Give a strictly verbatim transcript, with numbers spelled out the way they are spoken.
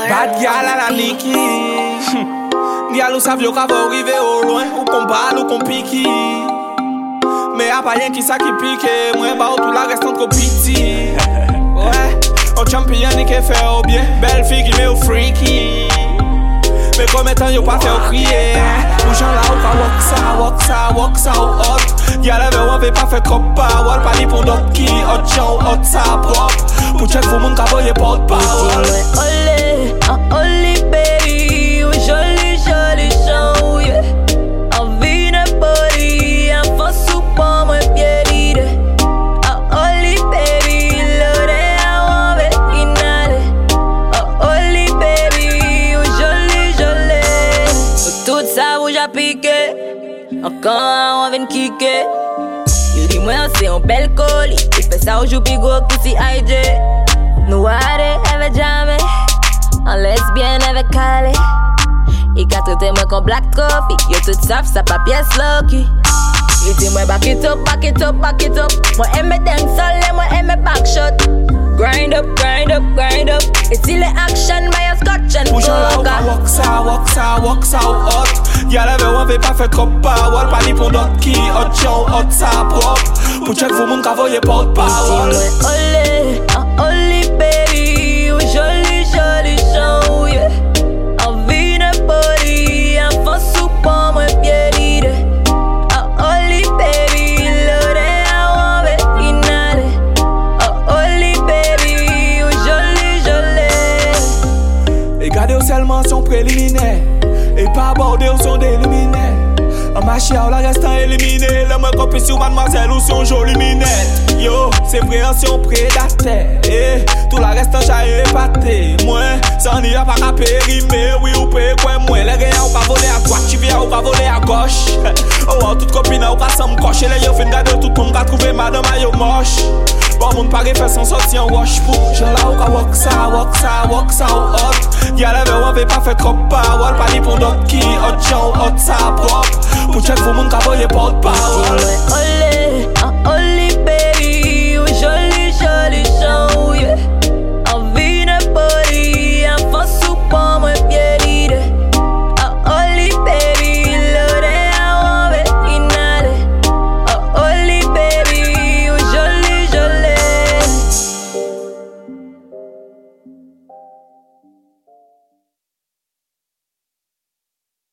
Bad gal à la Niki. Gal ou savio qu'à va arriver au loin. Ou qu'on balle ou qu'on pique. Mais y'a pas rien qui ça qui pique. Moi bah tout la restante qu'on piti. Ouais, on champion ni qui fait au bien. Belle fille qui met au freaky. Mais comme étant yo pas fait au crier. Ou j'en là ou ka walk ça, walk ça, walk ça ou hot. Gal avait ou avait pas fait trop power. Pas ni pour d'autres qui hot show, hot ça propre. Pour check pour moun ka voye porte parole. Olé, oh olé baby, ou joli joli show, yeah. Envie de body, un faux soupon, moi pied d'idée. Oh olé baby, l'odé à wave inale. Oh olé baby, ou joli joli. Tout ça vous a piqué, encore on vient kicker. Il dit moi c'est un bel colis, il fait ça au joupi go si I J. Nous allons avec jamais, en lesbienne avec Calais. Il a traité moi comme black coffee, yo tout savent ça pas pièce lucky. Il dit moi back it up, back it up, back it up. Moi aime dancehall et moi aime backshot. Grind up, grind up, grind up. Et si les action, mais y'a scotch and coca. Walk ça, walk ça, walk ça ou hot. Y'a la veille on veut pas faire trop power. Pas ni pour d'autres qui hot show, hot ça propre. Pour check vous moun ka voye porte parole. Olé, oh olé baby, ou joli joli show, yeah. Envie de body, un faux soupon, moi pied d'idée. Oh olé baby, l'odé à wave inale. Oh olé baby, ou joli joli. Et gardez seulement son préliminaire. Et pas aborder au son d'éliminaire. En machia ou la restant éliminé. Le moins copie sur mademoiselle ou son joli minette. Yo, c'est préhension prédateur. Eh, tout la restant j'ai épaté. Moi, ça n'y a pas qu'à périmer. Oui ou pas quoi moi. Les gars ou pas voler à droite, tu viens ou pas voler à gauche. Oh, toute copine ou pas sans me cocher. Les yo fin garder tout le monde qu'a trouvé madame a yo moche. Bon moun pas faire son sorti en wash pour. Je là ou ka walk ça, walk ça, walk ça ou hot. Y'a la veille on veut pas faire trop power. Pas ni pour d'autres qui hot show, hot ça propre. Pour check pour moun ka voye porte parole. Olé,